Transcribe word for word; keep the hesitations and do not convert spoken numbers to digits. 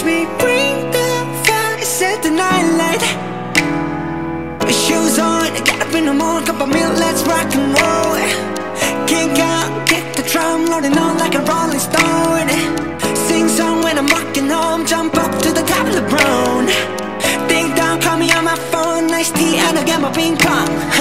me, bring the fire, set the night light. Shoes on, get up in the morning, cup of milk, let's rock and roll. Kick out, kick the drum, rolling on like a rolling stone. Sing song when I'm walking home, jump up to the top of the brown. Ding dong, call me on my phone, nice tea and I get my ping pong.